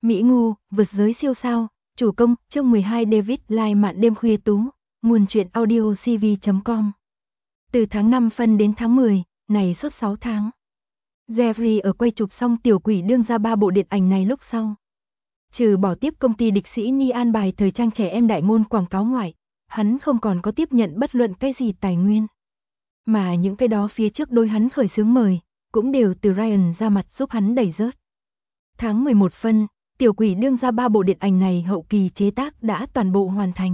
Mỹ Ngu, vượt giới siêu sao, chủ công, chương 12 David Lai mạn đêm khuya tú, nguồn truyện audio cv.com. Từ tháng 5 phân đến tháng 10, này suốt 6 tháng. Jeffrey ở quay chụp xong Tiểu Quỷ đương ra 3 bộ điện ảnh này lúc sau. Trừ bỏ tiếp công ty địch sĩ Ni an bài thời trang trẻ em đại ngôn quảng cáo ngoại, hắn không còn có tiếp nhận bất luận cái gì tài nguyên. Mà những cái đó phía trước đôi hắn khởi xướng mời, cũng đều từ Ryan ra mặt giúp hắn đẩy rớt. Tháng 11 phân, Tiểu Quỷ đương ra 3 bộ điện ảnh này hậu kỳ chế tác đã toàn bộ hoàn thành.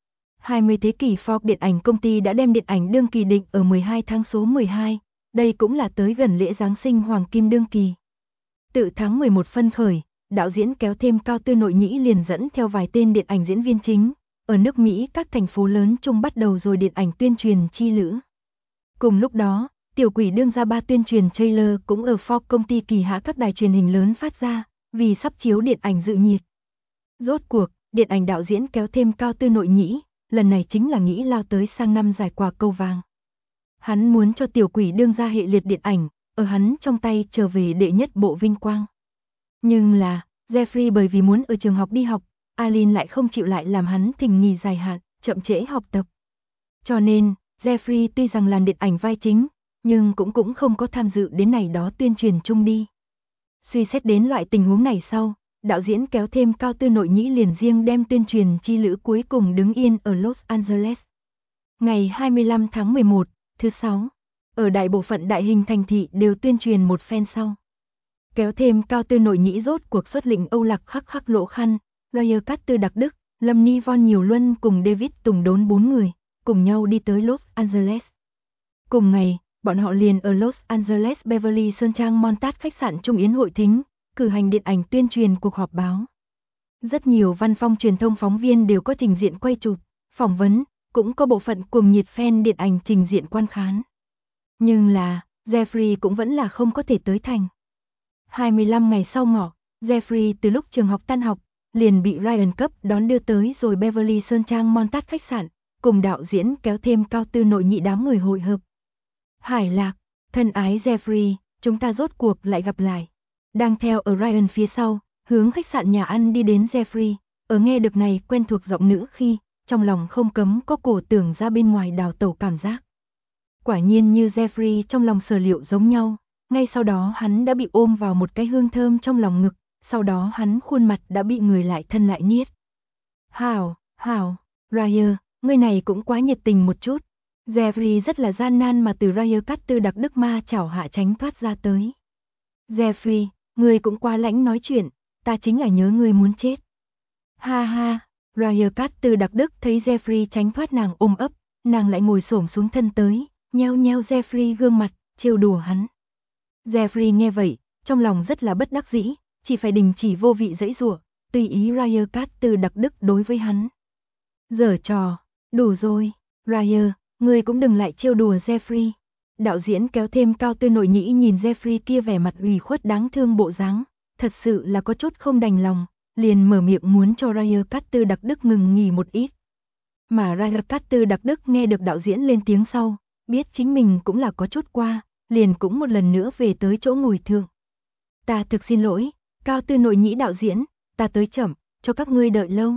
20 thế kỷ Fox điện ảnh công ty đã đem điện ảnh đương kỳ định ở 12 tháng số 12, đây cũng là tới gần lễ Giáng sinh Hoàng Kim đương kỳ. Tự tháng 11 phân khởi, đạo diễn kéo thêm Cao Tư Nội Nhĩ liền dẫn theo vài tên điện ảnh diễn viên chính, ở nước Mỹ các thành phố lớn chung bắt đầu rồi điện ảnh tuyên truyền chi lữ. Cùng lúc đó, Tiểu Quỷ đương ra 3 tuyên truyền trailer cũng ở Fox công ty kỳ hạ các đài truyền hình lớn phát ra, vì sắp chiếu điện ảnh dự nhiệt. Rốt cuộc, điện ảnh đạo diễn kéo thêm Cao Tư Nội Nhĩ, lần này chính là nghĩ lao tới sang năm giải quả cầu vàng. Hắn muốn cho Tiểu Quỷ đương ra hệ liệt điện ảnh, ở hắn trong tay trở về đệ nhất bộ vinh quang. Nhưng là, Jeffrey bởi vì muốn ở trường học đi học, Alin lại không chịu lại làm hắn thỉnh nghỉ dài hạn, chậm trễ học tập. Cho nên, Jeffrey tuy rằng làm điện ảnh vai chính, nhưng cũng không có tham dự đến này đó tuyên truyền chung đi. Suy xét đến loại tình huống này sau, đạo diễn kéo thêm Cao Tư Nội Nhĩ liền riêng đem tuyên truyền chi lữ cuối cùng đứng yên ở Los Angeles. Ngày 25 tháng 11, thứ 6, ở đại bộ phận đại hình thành thị đều tuyên truyền một phen sau. Kéo thêm Cao Tư Nội Nhĩ rốt cuộc xuất lĩnh Âu Lạc khắc lỗ khăn, Roger Carter đặc Đức, Lâm Ni Von Nhiều Luân cùng David Tùng Đốn 4 người, cùng nhau đi tới Los Angeles. Cùng ngày, bọn họ liền ở Los Angeles Beverly Sơn Trang Montage khách sạn Trung Yến hội thính, cử hành điện ảnh tuyên truyền cuộc họp báo. Rất nhiều văn phòng truyền thông phóng viên đều có trình diện quay chụp, phỏng vấn, cũng có bộ phận cuồng nhiệt fan điện ảnh trình diện quan khán. Nhưng là, Jeffrey cũng vẫn là không có thể tới thành. 25 ngày sau ngọ, Jeffrey từ lúc trường học tan học, liền bị Ryan cấp đón đưa tới rồi Beverly Sơn Trang Montage khách sạn, cùng đạo diễn kéo thêm Cao Tư Nội Nhĩ đám người hội hợp. Hải Lạc, thân ái Jeffrey, chúng ta rốt cuộc lại gặp lại. Đang theo ở Ryan phía sau, hướng khách sạn nhà ăn đi đến Jeffrey, ở nghe được này quen thuộc giọng nữ khi, trong lòng không cấm có cổ tưởng ra bên ngoài đào tẩu cảm giác. Quả nhiên như Jeffrey trong lòng sở liệu giống nhau, ngay sau đó hắn đã bị ôm vào một cái hương thơm trong lòng ngực, sau đó hắn khuôn mặt đã bị người lại thân lại niết. Hảo, Ryan, người này cũng quá nhiệt tình một chút. Jeffrey rất là gian nan mà từ Roger Carter đặc Đức ma chảo hạ tránh thoát ra tới. Jeffrey, người cũng quá lãnh nói chuyện, ta chính là nhớ người muốn chết. Ha ha, Roger Carter đặc Đức thấy Jeffrey tránh thoát nàng ôm ấp, nàng lại ngồi xổm xuống thân tới, nheo nheo Jeffrey gương mặt, trêu đùa hắn. Jeffrey nghe vậy, trong lòng rất là bất đắc dĩ, chỉ phải đình chỉ vô vị giãy giụa, tùy ý Roger Carter đặc Đức đối với hắn. Giở trò, đủ rồi, Roger, ngươi cũng đừng lại trêu đùa Jeffrey. Đạo diễn kéo thêm Cao Tư Nội Nhĩ nhìn Jeffrey kia vẻ mặt ủy khuất đáng thương bộ dáng, thật sự là có chút không đành lòng, liền mở miệng muốn cho Roger Carter đặc Đức ngừng nghỉ một ít. Mà Roger Carter đặc Đức nghe được đạo diễn lên tiếng sau, biết chính mình cũng là có chút qua, liền cũng một lần nữa về tới chỗ ngồi thượng. Ta thực xin lỗi, Cao Tư Nội Nhĩ đạo diễn, ta tới chậm, cho các ngươi đợi lâu.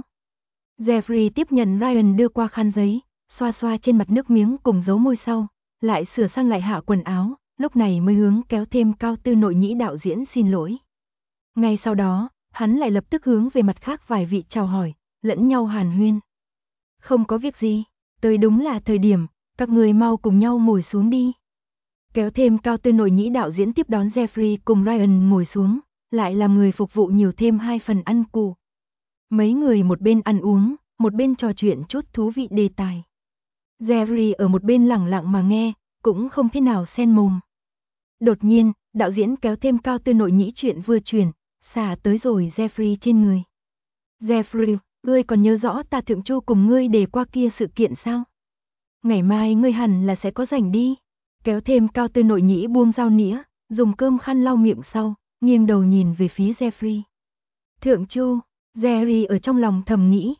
Jeffrey tiếp nhận Ryan đưa qua khăn giấy, xoa xoa trên mặt nước miếng cùng dấu môi sau, lại sửa sang lại hạ quần áo, lúc này mới hướng kéo thêm Cao Tư Nội Nhĩ đạo diễn xin lỗi. Ngay sau đó, hắn lại lập tức hướng về mặt khác vài vị chào hỏi, lẫn nhau hàn huyên. Không có việc gì, tới đúng là thời điểm, các người mau cùng nhau ngồi xuống đi. Kéo thêm Cao Tư Nội Nhĩ đạo diễn tiếp đón Jeffrey cùng Ryan ngồi xuống, lại làm người phục vụ nhiều thêm 2 phần ăn củ. Mấy người một bên ăn uống, một bên trò chuyện chút thú vị đề tài. Jeffrey ở một bên lẳng lặng mà nghe, cũng không thế nào xen mồm. Đột nhiên, đạo diễn kéo thêm Cao Tư Nội Nhĩ chuyện vừa chuyển, xả tới rồi Jeffrey trên người. Jeffrey, ngươi còn nhớ rõ ta thượng chu cùng ngươi đề qua kia sự kiện sao? Ngày mai ngươi hẳn là sẽ có rảnh đi. Kéo thêm Cao Tư Nội Nhĩ buông dao nĩa, dùng cơm khăn lau miệng sau, nghiêng đầu nhìn về phía Jeffrey. Thượng chu, Jerry ở trong lòng thầm nghĩ.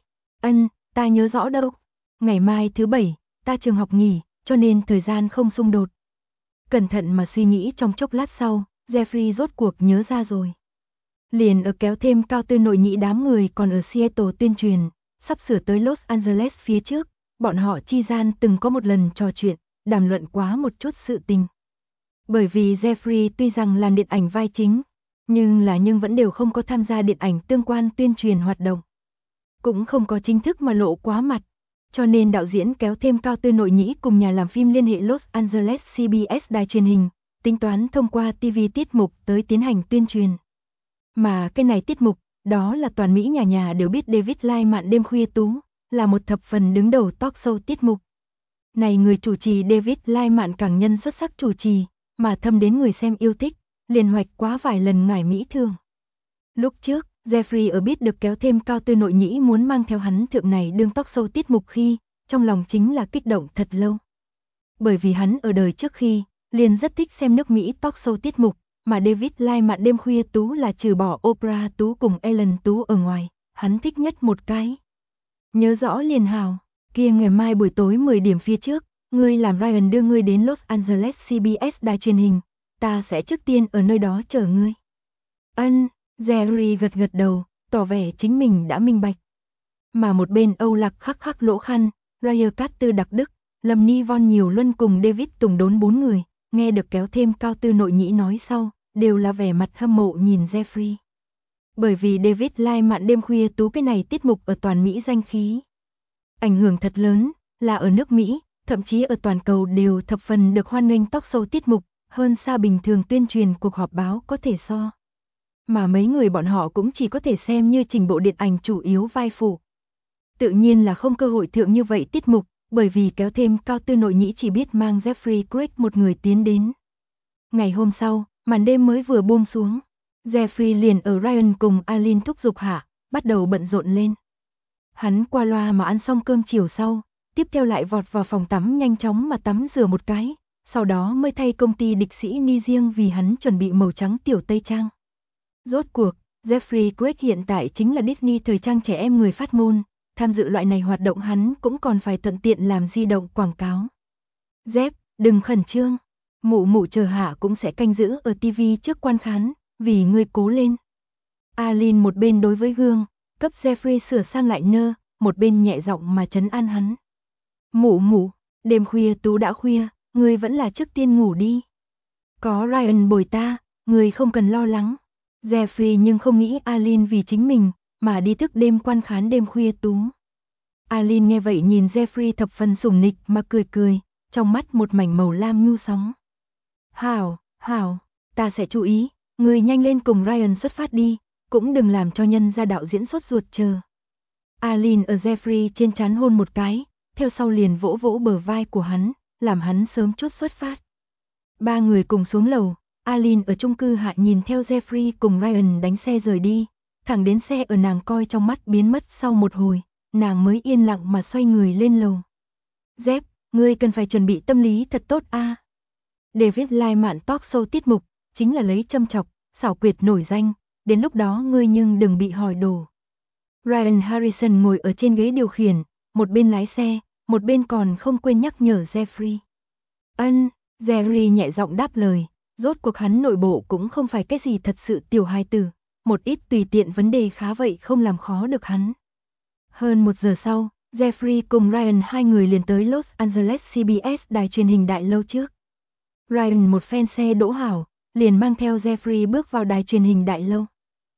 Ta nhớ rõ đâu. Ngày mai thứ 7, ta trường học nghỉ, cho nên thời gian không xung đột. Cẩn thận mà suy nghĩ trong chốc lát sau, Jeffrey rốt cuộc nhớ ra rồi. Liền ở kéo thêm cao tư nội nhĩ đám người còn ở Seattle tuyên truyền, sắp sửa tới Los Angeles phía trước, bọn họ chi gian từng có một lần trò chuyện, đàm luận quá một chút sự tình. Bởi vì Jeffrey tuy rằng làm điện ảnh vai chính, nhưng vẫn đều không có tham gia điện ảnh tương quan tuyên truyền hoạt động. Cũng không có chính thức mà lộ quá mặt, cho nên đạo diễn kéo thêm cao tư nội nhĩ cùng nhà làm phim liên hệ Los Angeles CBS đài truyền hình, tính toán thông qua TV tiết mục tới tiến hành tuyên truyền. Mà cái này tiết mục, đó là toàn Mỹ nhà nhà đều biết David Lai Mạn đêm khuya tú, là một thập phần đứng đầu talk show tiết mục. Này người chủ trì David Lai Mạn càng nhân xuất sắc chủ trì, mà thâm đến người xem yêu thích, liền hoạch quá vài lần ngải Mỹ thường. Lúc trước, Jeffrey ở biết được kéo thêm cao tư nội nhĩ muốn mang theo hắn thượng này đương talk show tiết mục khi, trong lòng chính là kích động thật lâu. Bởi vì hắn ở đời trước khi, liền rất thích xem nước Mỹ talk show tiết mục, mà David Lai Mạn đêm khuya tú là trừ bỏ Oprah tú cùng Ellen tú ở ngoài, hắn thích nhất một cái. Nhớ rõ liền hào, kia ngày mai buổi tối 10 điểm phía trước, ngươi làm Ryan đưa ngươi đến Los Angeles CBS đài truyền hình, ta sẽ trước tiên ở nơi đó chờ ngươi. Ân, Jerry gật gật đầu, tỏ vẻ chính mình đã minh bạch. Mà một bên Âu Lạc khắc lỗ khăn, Ryan Carter đặc đức, Lâm Ni Von nhiều luân cùng David Tùng đốn 4 người, nghe được kéo thêm cao tư nội nhĩ nói sau, đều là vẻ mặt hâm mộ nhìn Jeffrey. Bởi vì David Lai Mạn đêm khuya tú cái này tiết mục ở toàn Mỹ danh khí. Ảnh hưởng thật lớn, là ở nước Mỹ, thậm chí ở toàn cầu đều thập phần được hoan nghênh talk show tiết mục, hơn xa bình thường tuyên truyền cuộc họp báo có thể so. Mà mấy người bọn họ cũng chỉ có thể xem như trình bộ điện ảnh chủ yếu vai phụ. Tự nhiên là không cơ hội thượng như vậy tiết mục, bởi vì kéo thêm cao tư nội nhĩ chỉ biết mang Jeffrey Craig một người tiến đến. Ngày hôm sau, màn đêm mới vừa buông xuống, Jeffrey liền ở Ryan cùng Alin thúc giục hạ, bắt đầu bận rộn lên. Hắn qua loa mà ăn xong cơm chiều sau, tiếp theo lại vọt vào phòng tắm nhanh chóng mà tắm rửa một cái, sau đó mới thay công ty địch sĩ ni riêng vì hắn chuẩn bị màu trắng tiểu tây trang. Rốt cuộc, Jeffrey Craig hiện tại chính là Disney thời trang trẻ em người phát ngôn, tham dự loại này hoạt động hắn cũng còn phải thuận tiện làm di động quảng cáo. Jeff, đừng khẩn trương, mụ chờ hạ cũng sẽ canh giữ ở TV trước quan khán, vì ngươi cố lên. Alin một bên đối với gương, cấp Jeffrey sửa sang lại nơ, một bên nhẹ giọng mà trấn an hắn. Mụ, đêm khuya tú đã khuya, ngươi vẫn là trước tiên ngủ đi. Có Ryan bồi ta, ngươi không cần lo lắng. Jeffrey nhưng không nghĩ Alin vì chính mình, mà đi thức đêm quan khán đêm khuya tú. Alin nghe vậy nhìn Jeffrey thập phần sủng nịch mà cười, trong mắt một mảnh màu lam nhu sóng. Hảo, ta sẽ chú ý, ngươi nhanh lên cùng Ryan xuất phát đi, cũng đừng làm cho nhân gia đạo diễn sốt ruột chờ. Alin ở Jeffrey trên trán hôn một cái, theo sau liền vỗ bờ vai của hắn, làm hắn sớm chút xuất phát. Ba người cùng xuống lầu, Alin ở chung cư hạ nhìn theo Jeffrey cùng Ryan đánh xe rời đi, thẳng đến xe ở nàng coi trong mắt biến mất sau một hồi, nàng mới yên lặng mà xoay người lên lầu. Jeff, ngươi cần phải chuẩn bị tâm lý thật tốt a. David Lai Mạn talk show tiết mục, chính là lấy châm chọc, xảo quyệt nổi danh, đến lúc đó ngươi nhưng đừng bị hỏi đồ. Ryan Harrison ngồi ở trên ghế điều khiển, một bên lái xe, một bên còn không quên nhắc nhở Jeffrey. Ân, Jerry nhẹ giọng đáp lời, rốt cuộc hắn nội bộ cũng không phải cái gì thật sự tiểu hài tử, một ít tùy tiện vấn đề khá vậy không làm khó được hắn. Hơn 1 giờ sau, Jeffrey cùng Ryan hai người liền tới Los Angeles CBS đài truyền hình đại lâu trước. Ryan một phen xe đỗ hảo, liền mang theo Jeffrey bước vào đài truyền hình đại lâu.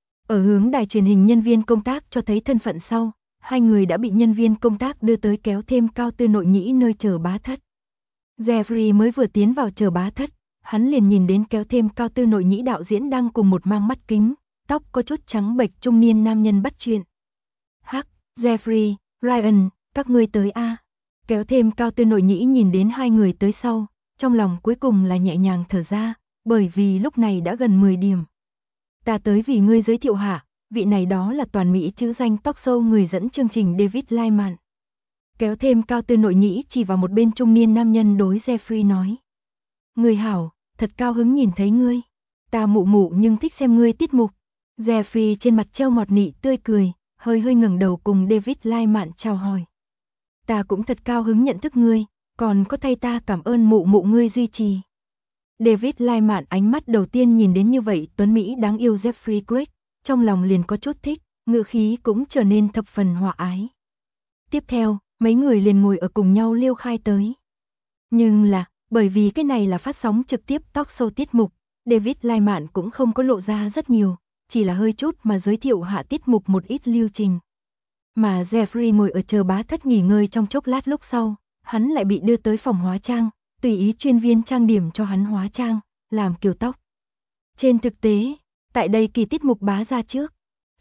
Ở hướng đài truyền hình nhân viên công tác cho thấy thân phận sau, hai người đã bị nhân viên công tác đưa tới kéo thêm cao tư nội nhĩ nơi chờ bá thất. Jeffrey mới vừa tiến vào chờ bá thất, hắn liền nhìn đến kéo thêm cao tư nội nhĩ đạo diễn đang cùng một mang mắt kính, tóc có chút trắng bệch trung niên nam nhân bắt chuyện. Hắc, Jeffrey, Ryan, các ngươi tới a. Kéo thêm cao tư nội nhĩ nhìn đến hai người tới sau, trong lòng cuối cùng là nhẹ nhàng thở ra, bởi vì lúc này đã gần 10 điểm. Ta tới vì ngươi giới thiệu hạ, vị này đó là toàn Mỹ chữ danh talk show người dẫn chương trình David Lai Mạn. Kéo thêm cao tư nội nhĩ chỉ vào một bên trung niên nam nhân đối Jeffrey nói. Người hảo, thật cao hứng nhìn thấy ngươi. Ta mụ nhưng thích xem ngươi tiết mục. Jeffrey trên mặt treo ngọt nị tươi cười, hơi ngẩng đầu cùng David Lai Mạn chào hỏi. Ta cũng thật cao hứng nhận thức ngươi, còn có thay ta cảm ơn mụ ngươi duy trì. David Lai Mạn ánh mắt đầu tiên nhìn đến như vậy tuấn Mỹ đáng yêu Jeffrey Craig, trong lòng liền có chút thích, ngữ khí cũng trở nên thập phần hòa ái. Tiếp theo, mấy người liền ngồi ở cùng nhau liêu khai tới. Nhưng là, bởi vì cái này là phát sóng trực tiếp talk show tiết mục, David Lai Mạn cũng không có lộ ra rất nhiều, chỉ là hơi chút mà giới thiệu hạ tiết mục một ít lưu trình. Mà Jeffrey ngồi ở chờ bá thất nghỉ ngơi trong chốc lát lúc sau, hắn lại bị đưa tới phòng hóa trang, tùy ý chuyên viên trang điểm cho hắn hóa trang, làm kiểu tóc. Trên thực tế, tại đây kỳ tiết mục bá ra trước,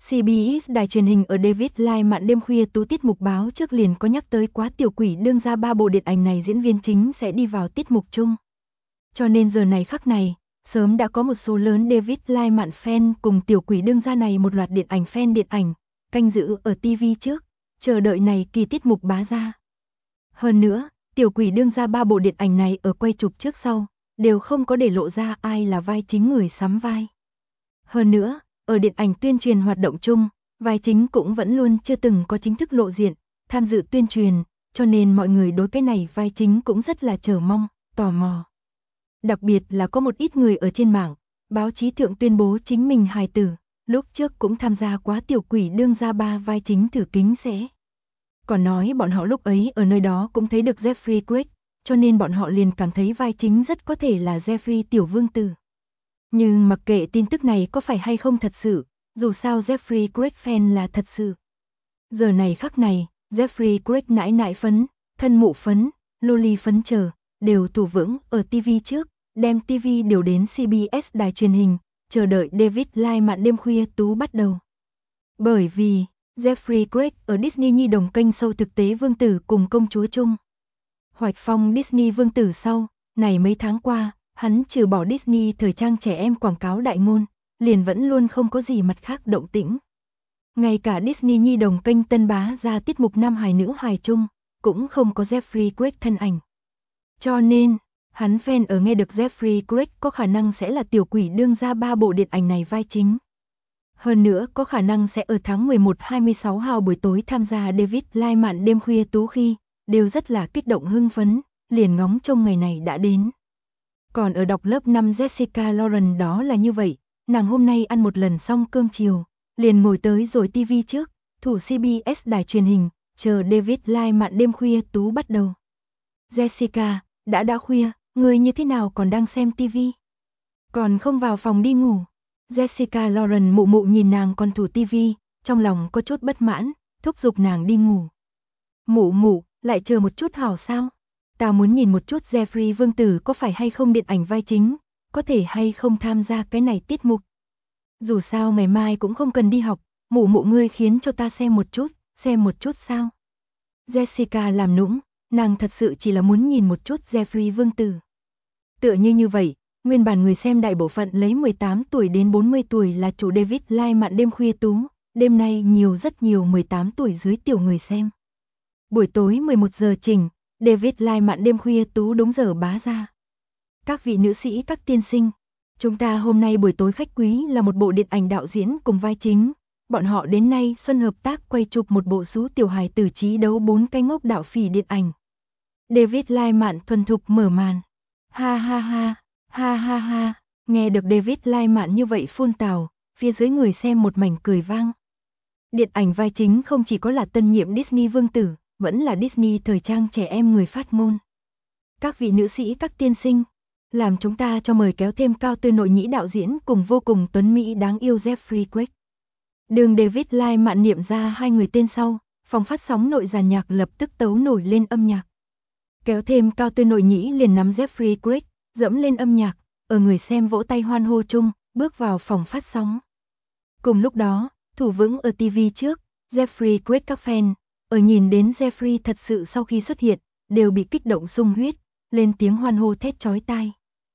CBS đài truyền hình ở David Lai Mạn đêm khuya tú tiết mục báo trước liền có nhắc tới quá tiểu quỷ đương ra 3 bộ điện ảnh này diễn viên chính sẽ đi vào tiết mục chung. Cho nên giờ này khắc này, sớm đã có một số lớn David Lai Mạn fan cùng tiểu quỷ đương ra này một loạt điện ảnh fan điện ảnh, canh giữ ở TV trước, chờ đợi này kỳ tiết mục bá ra. Hơn nữa, tiểu quỷ đương ra 3 bộ điện ảnh này ở quay chụp trước sau, đều không có để lộ ra ai là vai chính người sắm vai. Hơn nữa, ở điện ảnh tuyên truyền hoạt động chung, vai chính cũng vẫn luôn chưa từng có chính thức lộ diện, tham dự tuyên truyền, cho nên mọi người đối cái này vai chính cũng rất là chờ mong, tò mò. Đặc biệt là có một ít người ở trên mạng, báo chí thượng tuyên bố chính mình hài tử, lúc trước cũng tham gia quá tiểu quỷ đương ra 3 vai chính thử kính sẽ. Còn nói bọn họ lúc ấy ở nơi đó cũng thấy được Jeffrey Craig, cho nên bọn họ liền cảm thấy vai chính rất có thể là Jeffrey tiểu vương tử. Nhưng mặc kệ tin tức này có phải hay không thật sự, dù sao Jeffrey Craig fan là thật sự. Giờ này khắc này, Jeffrey Craig nãi nãi phấn, thân mụ phấn, loli phấn chờ, đều thủ vững ở TV trước, đem TV điều đến CBS đài truyền hình, chờ đợi David Lai Mạn đêm khuya tú bắt đầu. Bởi vì, Jeffrey Craig ở Disney Nhi đồng kênh show thực tế vương tử cùng công chúa chung. Hoạch phong Disney vương tử sau, này mấy tháng qua, hắn trừ bỏ Disney thời trang trẻ em quảng cáo đại ngôn, liền vẫn luôn không có gì mặt khác động tĩnh. Ngay cả Disney Nhi đồng kênh tân bá ra tiết mục nam hài nữ hài chung, cũng không có Jeffrey Craig thân ảnh. Cho nên, hắn fan ở nghe được Jeffrey Craig có khả năng sẽ là tiểu quỷ đương ra 3 bộ điện ảnh này vai chính. Hơn nữa có khả năng sẽ ở tháng 11 26 hào buổi tối tham gia David Lai Mạn đêm khuya tú khi, đều rất là kích động hưng phấn, liền ngóng trông ngày này đã đến. Còn ở đọc lớp 5 Jessica Lauren đó là như vậy, nàng hôm nay ăn một lần xong cơm chiều, liền ngồi tới rồi TV trước, thủ CBS đài truyền hình, chờ David Lai Mạn đêm khuya tú bắt đầu. Jessica, đã khuya, ngươi như thế nào còn đang xem TV? Còn không vào phòng đi ngủ? Jessica Lauren mụ mụ nhìn nàng còn thủ TV, trong lòng có chút bất mãn, thúc giục nàng đi ngủ. Mụ mụ, lại chờ một chút hảo sao? Ta muốn nhìn một chút Jeffrey vương tử có phải hay không điện ảnh vai chính, có thể hay không tham gia cái này tiết mục. Dù sao ngày mai cũng không cần đi học, mụ mụ ngươi khiến cho ta xem một chút sao? Jessica làm nũng, nàng thật sự chỉ là muốn nhìn một chút Jeffrey vương tử. Tựa như vậy, nguyên bản người xem đại bộ phận lấy 18 tuổi đến 40 tuổi là chủ David Lai Mạn đêm khuya tú, đêm nay rất nhiều 18 tuổi dưới tiểu người xem. Buổi tối 11 giờ chỉnh, David Lai Mạn đêm khuya tú đúng giờ bá ra. Các vị nữ sĩ các tiên sinh, chúng ta hôm nay buổi tối khách quý là một bộ điện ảnh đạo diễn cùng vai chính. Bọn họ đến nay xuân hợp tác quay chụp một bộ sú tiểu hài tử trí đấu 4 cái ngốc đạo phỉ điện ảnh. David Lai Mạn thuần thục mở màn. Ha ha ha, ha ha ha, nghe được David Lai Mạn như vậy phun tào, phía dưới người xem một mảnh cười vang. Điện ảnh vai chính không chỉ có là tân nhiệm Disney vương tử, vẫn là Disney thời trang trẻ em người phát ngôn. Các vị nữ sĩ các tiên sinh, làm chúng ta cho mời kéo thêm cao tư nội nhĩ đạo diễn cùng vô cùng tuấn mỹ đáng yêu Jeffrey Craig. Đường David Lai Mạn niệm ra hai người tên sau, phòng phát sóng nội dàn nhạc lập tức tấu nổi lên âm nhạc. Kéo thêm cao tư nội nhĩ liền nắm Jeffrey Craig, dẫm lên âm nhạc, ở người xem vỗ tay hoan hô chung, bước vào phòng phát sóng. Cùng lúc đó, thủ vững ở TV trước, Jeffrey Craig các fan, ở nhìn đến Jeffrey thật sự sau khi xuất hiện, đều bị kích động sung huyết, lên tiếng hoan hô thét chói tai.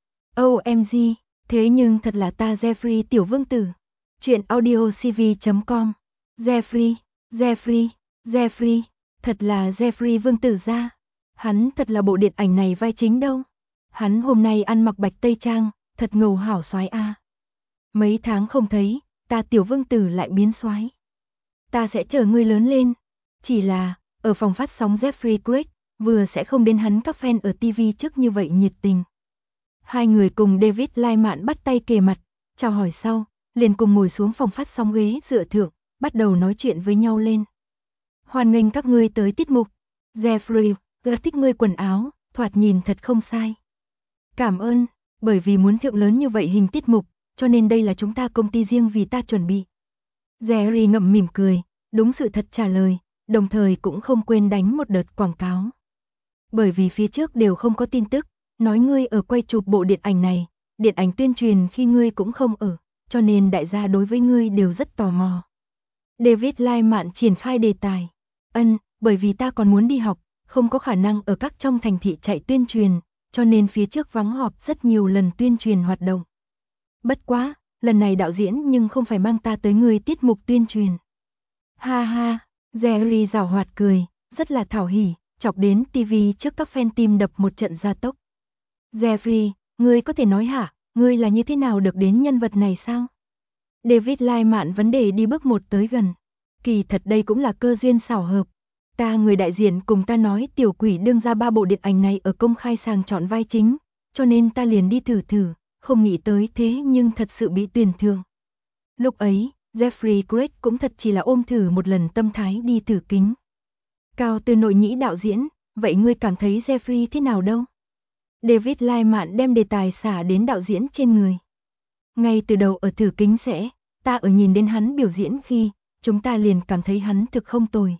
OMG, thế nhưng thật là ta Jeffrey tiểu vương tử. Chuyện audiocv.com. Jeffrey, thật là Jeffrey vương tử ra. Hắn thật là bộ điện ảnh này vai chính đâu. Hắn hôm nay ăn mặc bạch tây trang, thật ngầu hảo soái a. Mấy tháng không thấy, ta tiểu vương tử lại biến soái. Ta sẽ chờ ngươi lớn lên. Chỉ là, ở phòng phát sóng Jeffrey Craig, vừa sẽ không đến hắn các fan ở TV trước như vậy nhiệt tình. Hai người cùng David Lai Mạn bắt tay kề mặt, chào hỏi sau, liền cùng ngồi xuống phòng phát sóng ghế dựa thượng, bắt đầu nói chuyện với nhau lên. Hoan nghênh các ngươi tới tiết mục. Jeffrey, tôi thích ngươi quần áo, thoạt nhìn thật không sai. Cảm ơn, bởi vì muốn thượng lớn như vậy hình tiết mục, cho nên đây là chúng ta công ty riêng vì ta chuẩn bị. Jerry ngậm mỉm cười, đúng sự thật trả lời, đồng thời cũng không quên đánh một đợt quảng cáo. Bởi vì phía trước đều không có tin tức, nói ngươi ở quay chụp bộ điện ảnh này, điện ảnh tuyên truyền khi ngươi cũng không ở, cho nên đại gia đối với ngươi đều rất tò mò. David Lai Mạn triển khai đề tài. Bởi vì ta còn muốn đi học, không có khả năng ở các trong thành thị chạy tuyên truyền, cho nên phía trước vắng họp rất nhiều lần tuyên truyền hoạt động. Bất quá, lần này đạo diễn nhưng không phải mang ta tới người tiết mục tuyên truyền. Ha ha, Jerry giảo hoạt cười, rất là thảo hỉ, chọc đến TV trước các fan tim đập một trận gia tốc. Jeffrey, ngươi có thể nói hả, ngươi là như thế nào được đến nhân vật này sao? David Lai Mạn vấn đề đi bước một tới gần. Kỳ thật đây cũng là cơ duyên xảo hợp. Người đại diện cùng ta nói Tiểu Quỷ đương ra 3 bộ điện ảnh này ở công khai sàng chọn vai chính, cho nên ta liền đi thử, không nghĩ tới thế nhưng thật sự bị tuyển thưởng. Lúc ấy, Jeffrey Craig cũng thật chỉ là ôm thử một lần tâm thái đi thử kính. Cao Tư Nội Nhĩ đạo diễn, vậy ngươi cảm thấy Jeffrey thế nào đâu? David Lai Mạn đem đề tài xả đến đạo diễn trên người. Ngay từ đầu ở thử kính ta ở nhìn đến hắn biểu diễn khi, chúng ta liền cảm thấy hắn thực không tồi.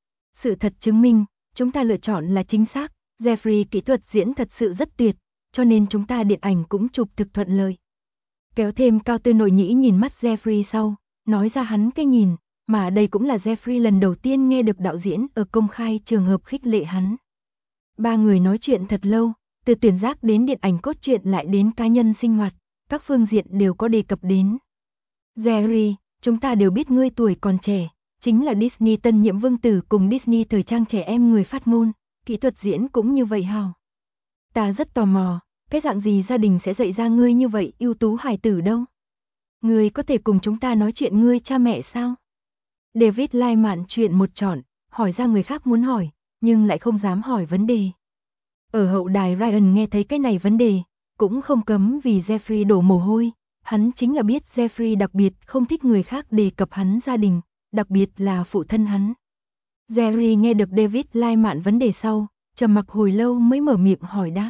Sự thật chứng minh, chúng ta lựa chọn là chính xác, Jeffrey kỹ thuật diễn thật sự rất tuyệt, cho nên chúng ta điện ảnh cũng chụp thực thuận lợi. Kéo thêm Cao Tư Nội Nhĩ nhìn mắt Jeffrey sau, nói ra hắn cái nhìn, mà đây cũng là Jeffrey lần đầu tiên nghe được đạo diễn ở công khai trường hợp khích lệ hắn. 3 người nói chuyện thật lâu, từ tuyển giác đến điện ảnh cốt truyện lại đến cá nhân sinh hoạt, các phương diện đều có đề cập đến. Jerry, chúng ta đều biết ngươi tuổi còn trẻ, chính là Disney tân nhiệm vương tử cùng Disney thời trang trẻ em người phát ngôn, kỹ thuật diễn cũng như vậy hào. Ta rất tò mò, cái dạng gì gia đình sẽ dạy ra ngươi như vậy ưu tú hài tử đâu? Ngươi có thể cùng chúng ta nói chuyện ngươi cha mẹ sao? David Lai Mạn chuyện một trọn, hỏi ra người khác muốn hỏi, nhưng lại không dám hỏi vấn đề. Ở hậu đài Ryan nghe thấy cái này vấn đề, cũng không cấm vì Jeffrey đổ mồ hôi, hắn chính là biết Jeffrey đặc biệt không thích người khác đề cập hắn gia đình, đặc biệt là phụ thân hắn. Jerry nghe được David Lai Mạn vấn đề sau, trầm mặc hồi lâu mới mở miệng hỏi đáp.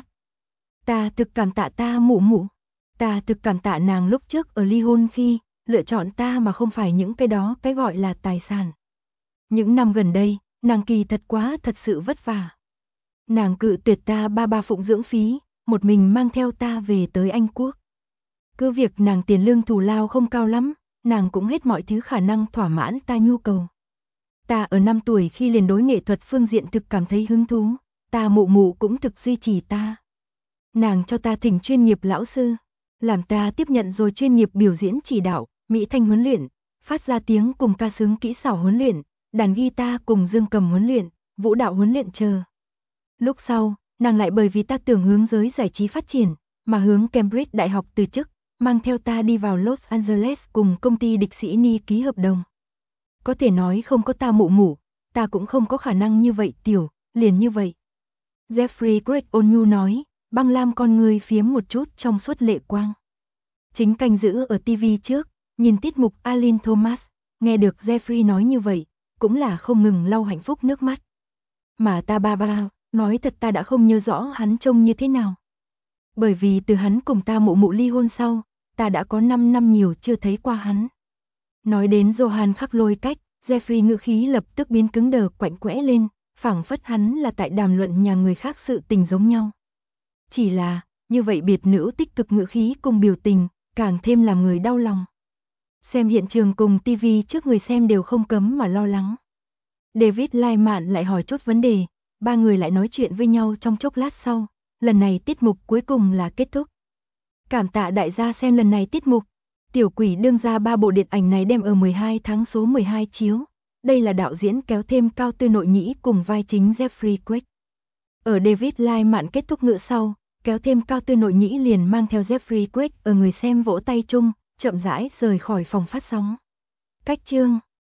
Ta thực cảm tạ ta mụ mụ. Ta thực cảm tạ nàng lúc trước ở ly hôn khi, lựa chọn ta mà không phải những cái đó cái gọi là tài sản. Những năm gần đây, nàng kỳ thật quá thật sự vất vả. Nàng cự tuyệt ta ba phụng dưỡng phí, một mình mang theo ta về tới Anh Quốc. Cứ việc nàng tiền lương thù lao không cao lắm, nàng cũng hết mọi thứ khả năng thỏa mãn ta nhu cầu. Ta ở 5 tuổi khi liền đối nghệ thuật phương diện thực cảm thấy hứng thú, ta mụ mụ cũng thực duy trì ta. Nàng cho ta thỉnh chuyên nghiệp lão sư, làm ta tiếp nhận rồi chuyên nghiệp biểu diễn chỉ đạo, mỹ thanh huấn luyện, phát ra tiếng cùng ca sướng kỹ xảo huấn luyện, đàn guitar cùng dương cầm huấn luyện, vũ đạo huấn luyện chờ. Lúc sau, nàng lại bởi vì ta tưởng hướng giới giải trí phát triển, mà hướng Cambridge Đại học từ chức, mang theo ta đi vào Los Angeles cùng công ty Địch Sĩ Ni ký hợp đồng. Có thể nói không có ta mụ mụ, ta cũng không có khả năng như vậy liền như vậy. Jeffrey Craig ôn nhu nói, băng lam con người phiếm một chút trong suốt lệ quang. Chính canh giữ ở TV trước, nhìn tiết mục Aline Thomas, nghe được Jeffrey nói như vậy, cũng là không ngừng lau hạnh phúc nước mắt. Mà ta ba, nói thật ta đã không nhớ rõ hắn trông như thế nào. Bởi vì từ hắn cùng ta mụ mụ ly hôn sau, ta đã có 5 năm nhiều chưa thấy qua hắn. Nói đến Johan khắc lôi cách, Jeffrey ngữ khí lập tức biến cứng đờ quạnh quẽ lên, phảng phất hắn là tại đàm luận nhà người khác sự tình giống nhau. Chỉ là, như vậy biệt nữ tích cực ngữ khí cùng biểu tình, càng thêm làm người đau lòng. Xem hiện trường cùng TV trước người xem đều không cấm mà lo lắng. David Lai Mạn lại hỏi chốt vấn đề, 3 người lại nói chuyện với nhau trong chốc lát sau, lần này tiết mục cuối cùng là kết thúc. Cảm tạ đại gia xem lần này tiết mục. Tiểu Quỷ đương ra 3 bộ điện ảnh này đem ở 12 tháng số 12 chiếu. Đây là đạo diễn kéo thêm Cao Tư Nội Nhĩ cùng vai chính Jeffrey Craig. Ở David Lai Mạn kết thúc ngựa sau, kéo thêm Cao Tư Nội Nhĩ liền mang theo Jeffrey Craig ở người xem vỗ tay chung, chậm rãi rời khỏi phòng phát sóng. Cách chương